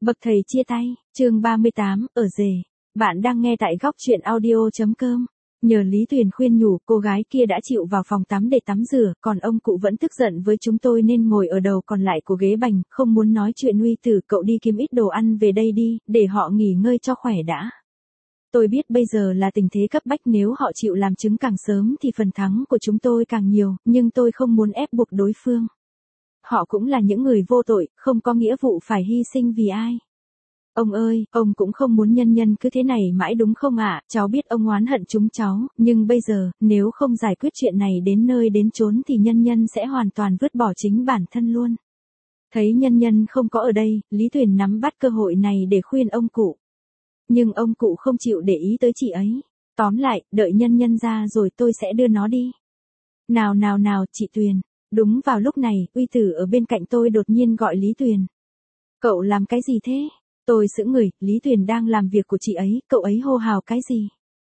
Bậc thầy chia tay, chương 38, ở rể. Bạn đang nghe tại góc truyện audio.com. Nhờ Lý Tuyền khuyên nhủ, cô gái kia đã chịu vào phòng tắm để tắm rửa, còn ông cụ vẫn tức giận với chúng tôi nên ngồi ở đầu còn lại của ghế bành, không muốn nói chuyện uy tử, cậu đi kiếm ít đồ ăn về đây đi, để họ nghỉ ngơi cho khỏe đã. Tôi biết bây giờ là tình thế cấp bách, nếu họ chịu làm chứng càng sớm thì phần thắng của chúng tôi càng nhiều, nhưng tôi không muốn ép buộc đối phương. Họ cũng là những người vô tội, không có nghĩa vụ phải hy sinh vì ai. Ông ơi, ông cũng không muốn Nhân Nhân cứ thế này mãi đúng không ạ? Cháu biết ông oán hận chúng cháu, nhưng bây giờ, nếu không giải quyết chuyện này đến nơi đến chốn thì Nhân Nhân sẽ hoàn toàn vứt bỏ chính bản thân luôn. Thấy Nhân Nhân không có ở đây, Lý Tuyền nắm bắt cơ hội này để khuyên ông cụ. Nhưng ông cụ không chịu để ý tới chị ấy. Tóm lại, đợi Nhân Nhân ra rồi tôi sẽ đưa nó đi. Nào, chị Tuyền. Đúng vào lúc này, uy tử ở bên cạnh tôi đột nhiên gọi Lý Tuyền. Cậu làm cái gì thế? Tôi sững người, Lý Tuyền đang làm việc của chị ấy, cậu ấy hô hào cái gì?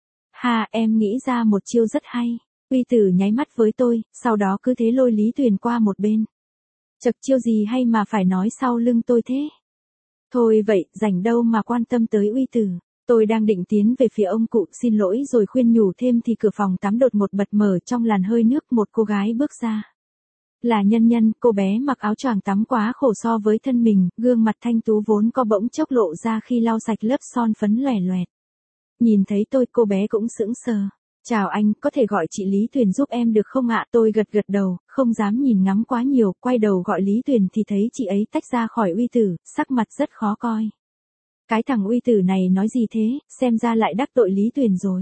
Em nghĩ ra một chiêu rất hay. Uy tử nháy mắt với tôi, sau đó cứ thế lôi Lý Tuyền qua một bên. Chật, chiêu gì hay mà phải nói sau lưng tôi thế? Thôi vậy, rảnh đâu mà quan tâm tới uy tử. Tôi đang định tiến về phía ông cụ xin lỗi rồi khuyên nhủ thêm thì cửa phòng tắm đột ngột bật mở, trong làn hơi nước một cô gái bước ra. Là Nhân Nhân, cô bé mặc áo choàng tắm quá khổ so với thân mình, gương mặt thanh tú vốn có bỗng chốc lộ ra khi lau sạch lớp son phấn loẻ loẹt. Nhìn thấy tôi, cô bé cũng sững sờ. Chào anh, có thể gọi chị Lý Tuyền giúp em được không ạ? Tôi gật đầu, không dám nhìn ngắm quá nhiều, quay đầu gọi Lý Tuyền thì thấy chị ấy tách ra khỏi uy tử, sắc mặt rất khó coi. Cái thằng uy tử này nói gì thế, xem ra lại đắc tội Lý Tuyền rồi.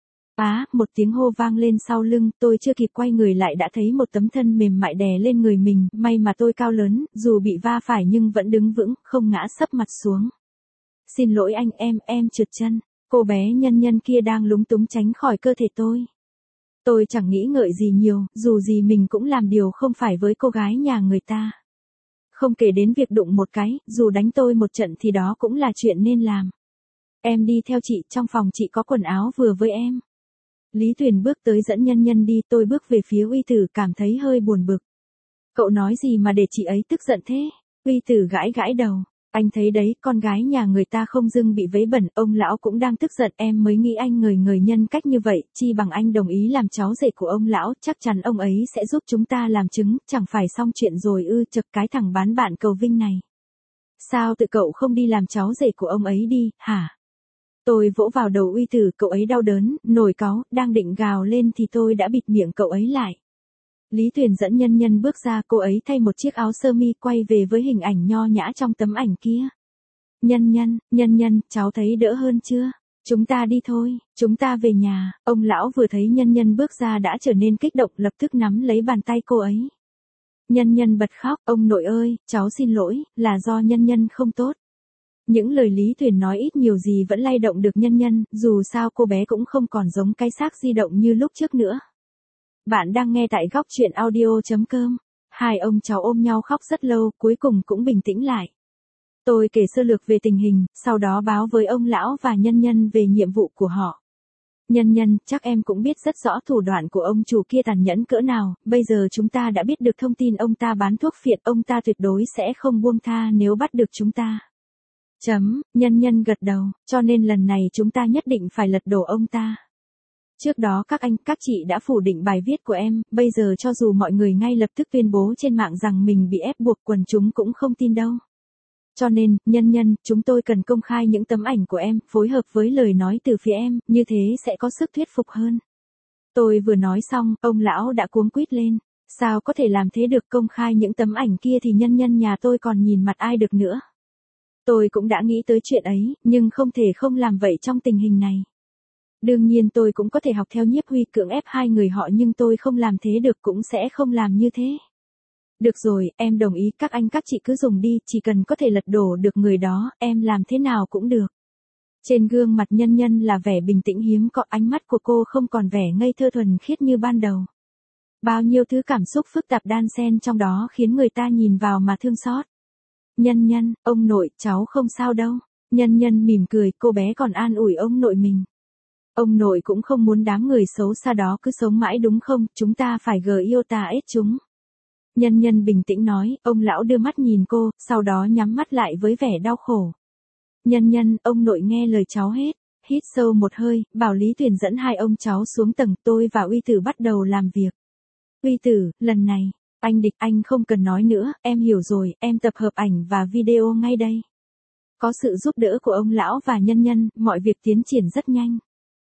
Một tiếng hô vang lên sau lưng, tôi chưa kịp quay người lại đã thấy một tấm thân mềm mại đè lên người mình, may mà tôi cao lớn, dù bị va phải nhưng vẫn đứng vững, không ngã sấp mặt xuống. Xin lỗi anh, em trượt chân. Cô bé Nhân Nhân kia đang lúng túng tránh khỏi cơ thể tôi. Tôi chẳng nghĩ ngợi gì nhiều, dù gì mình cũng làm điều không phải với cô gái nhà người ta. Không kể đến việc đụng một cái, dù đánh tôi một trận thì đó cũng là chuyện nên làm. Em đi theo chị, trong phòng chị có quần áo vừa với em. Lý Tuyền bước tới dẫn Nhân Nhân đi, tôi bước về phía uy tử cảm thấy hơi buồn bực. Cậu nói gì mà để chị ấy tức giận thế? Uy tử gãi đầu. Anh thấy đấy, con gái nhà người ta không dưng bị vấy bẩn, ông lão cũng đang tức giận, em mới nghĩ anh người nhân cách như vậy, chi bằng anh đồng ý làm cháu rể của ông lão, chắc chắn ông ấy sẽ giúp chúng ta làm chứng, chẳng phải xong chuyện rồi ư? Chực cái thằng bán bạn cầu vinh này. Sao tự cậu không đi làm cháu rể của ông ấy đi, hả? Tôi vỗ vào đầu uy tử, cậu ấy đau đớn, nổi cáu, đang định gào lên thì tôi đã bịt miệng cậu ấy lại. Lý Tuyền dẫn Nhân Nhân bước ra, cô ấy thay một chiếc áo sơ mi quay về với hình ảnh nho nhã trong tấm ảnh kia. Nhân Nhân, cháu thấy đỡ hơn chưa? Chúng ta đi thôi, chúng ta về nhà. Ông lão vừa thấy Nhân Nhân bước ra đã trở nên kích động, lập tức nắm lấy bàn tay cô ấy. Nhân Nhân bật khóc, ông nội ơi, cháu xin lỗi, là do Nhân Nhân không tốt. Những lời Lý Tuyền nói ít nhiều gì vẫn lay động được Nhân Nhân, dù sao cô bé cũng không còn giống cái xác di động như lúc trước nữa. Bạn đang nghe tại góc truyện audio.com. Hai ông cháu ôm nhau khóc rất lâu, cuối cùng cũng bình tĩnh lại. Tôi kể sơ lược về tình hình, sau đó báo với ông lão và Nhân Nhân về nhiệm vụ của họ. Nhân, chắc em cũng biết rất rõ thủ đoạn của ông chủ kia tàn nhẫn cỡ nào, bây giờ chúng ta đã biết được thông tin ông ta bán thuốc phiện, ông ta tuyệt đối sẽ không buông tha nếu bắt được chúng ta. Nhân gật đầu, cho nên lần này chúng ta nhất định phải lật đổ ông ta. Trước đó các chị đã phủ định bài viết của em, bây giờ cho dù mọi người ngay lập tức tuyên bố trên mạng rằng mình bị ép buộc, quần chúng cũng không tin đâu. Cho nên, Nhân, chúng tôi cần công khai những tấm ảnh của em, phối hợp với lời nói từ phía em, như thế sẽ có sức thuyết phục hơn. Tôi vừa nói xong, ông lão đã cuống quýt lên. Sao có thể làm thế được, công khai những tấm ảnh kia thì Nhân nhà tôi còn nhìn mặt ai được nữa. Tôi cũng đã nghĩ tới chuyện ấy, nhưng không thể không làm vậy trong tình hình này. Đương nhiên tôi cũng có thể học theo Nhiếp Huy cưỡng ép hai người họ, nhưng tôi không làm thế được, cũng sẽ không làm như thế. Được rồi, em đồng ý, các chị cứ dùng đi, chỉ cần có thể lật đổ được người đó, em làm thế nào cũng được. Trên gương mặt Nhân là vẻ bình tĩnh hiếm có, ánh mắt của cô không còn vẻ ngây thơ thuần khiết như ban đầu. Bao nhiêu thứ cảm xúc phức tạp đan xen trong đó khiến người ta nhìn vào mà thương xót. Nhân, ông nội, cháu không sao đâu. Nhân mỉm cười, cô bé còn an ủi ông nội mình. Ông nội cũng không muốn đám người xấu xa đó cứ sống mãi đúng không, chúng ta phải gờ yêu ta ết chúng. Nhân Nhân bình tĩnh nói, ông lão đưa mắt nhìn cô, sau đó nhắm mắt lại với vẻ đau khổ. Nhân Nhân, ông nội nghe lời cháu hết. Hít sâu một hơi, bảo Lý Tuyền dẫn hai ông cháu xuống tầng, tôi và Uy Tử bắt đầu làm việc. Uy Tử, lần này, anh Địch, anh không cần nói nữa, em hiểu rồi, em tập hợp ảnh và video ngay đây. Có sự giúp đỡ của ông lão và Nhân Nhân, mọi việc tiến triển rất nhanh.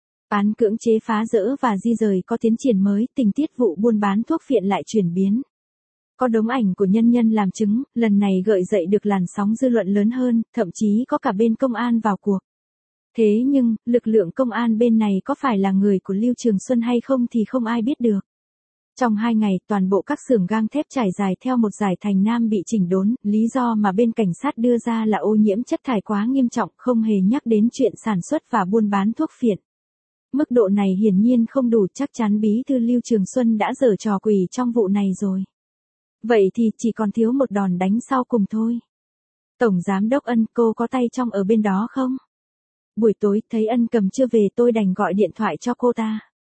Án cưỡng chế phá rỡ và di rời có tiến triển mới, tình tiết vụ buôn bán thuốc phiện lại chuyển biến. Có đống ảnh của Nhân Nhân làm chứng, lần này gợi dậy được làn sóng dư luận lớn hơn, thậm chí có cả bên công an vào cuộc. Thế nhưng, lực lượng công an bên này có phải là người của Lưu Trường Xuân hay không thì không ai biết được. Trong 2 ngày, toàn bộ các xưởng gang thép trải dài theo một dải thành Nam bị chỉnh đốn, lý do mà bên cảnh sát đưa ra là ô nhiễm chất thải quá nghiêm trọng, không hề nhắc đến chuyện sản xuất và buôn bán thuốc phiện. Mức độ này hiển nhiên không đủ, chắc chắn bí thư Lưu Trường Xuân đã giở trò quỷ trong vụ này rồi. Vậy thì chỉ còn thiếu một đòn đánh sau cùng thôi. Tổng Giám đốc Ân, cô có tay trong ở bên đó không? Buổi tối, thấy Ân Cầm chưa về tôi đành gọi điện thoại cho cô ta.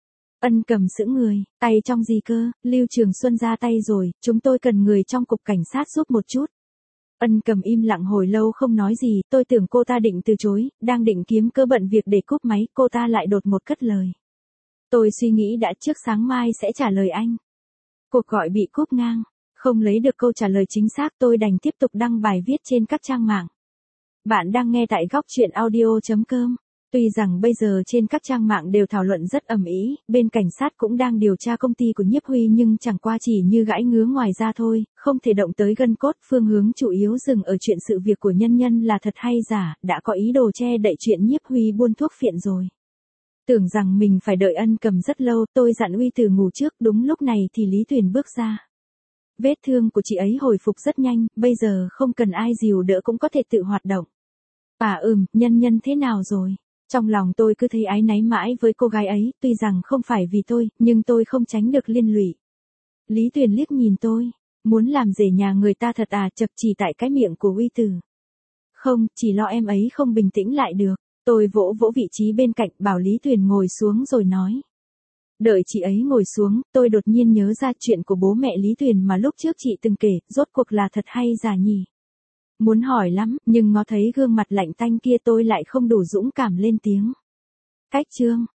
Ân Cầm sững người, tay trong gì cơ, Lưu Trường Xuân ra tay rồi, chúng tôi cần người trong cục cảnh sát giúp một chút. Ân Cầm im lặng hồi lâu không nói gì, tôi tưởng cô ta định từ chối, đang định kiếm cơ bận việc để cúp máy, cô ta lại đột một cất lời. Tôi suy nghĩ đã trước sáng mai sẽ trả lời anh. Cuộc gọi bị cúp ngang, không lấy được câu trả lời chính xác tôi đành tiếp tục đăng bài viết trên các trang mạng. Bạn đang nghe tại góc truyện audio.com. Tuy rằng bây giờ trên các trang mạng đều thảo luận rất ầm ĩ, bên cảnh sát cũng đang điều tra công ty của Nhiếp Huy nhưng chẳng qua chỉ như gãi ngứa ngoài ra thôi, không thể động tới gân cốt. Phương hướng chủ yếu dừng ở chuyện sự việc của Nhân Nhân là thật hay giả, đã có ý đồ che đậy chuyện Nhiếp Huy buôn thuốc phiện rồi. Tưởng rằng mình phải đợi Ân Cầm rất lâu, tôi dặn Uy Tử ngủ trước, đúng lúc này thì Lý Tuyền bước ra. Vết thương của chị ấy hồi phục rất nhanh, bây giờ không cần ai dìu đỡ cũng có thể tự hoạt động. Nhân Nhân thế nào rồi? Trong lòng tôi cứ thấy áy náy mãi với cô gái ấy, tuy rằng không phải vì tôi, nhưng tôi không tránh được liên lụy. Lý Tuyền liếc nhìn tôi, muốn làm rể nhà người ta thật à, chập chì tại cái miệng của Uy Tử. Không, chỉ lo em ấy không bình tĩnh lại được. Tôi vỗ vỗ vị trí bên cạnh bảo Lý Tuyền ngồi xuống rồi nói. Đợi chị ấy ngồi xuống, tôi đột nhiên nhớ ra chuyện của bố mẹ Lý Tuyền mà lúc trước chị từng kể, rốt cuộc là thật hay giả nhỉ? Muốn hỏi lắm, nhưng ngó thấy gương mặt lạnh tanh kia tôi lại không đủ dũng cảm lên tiếng. Cách chương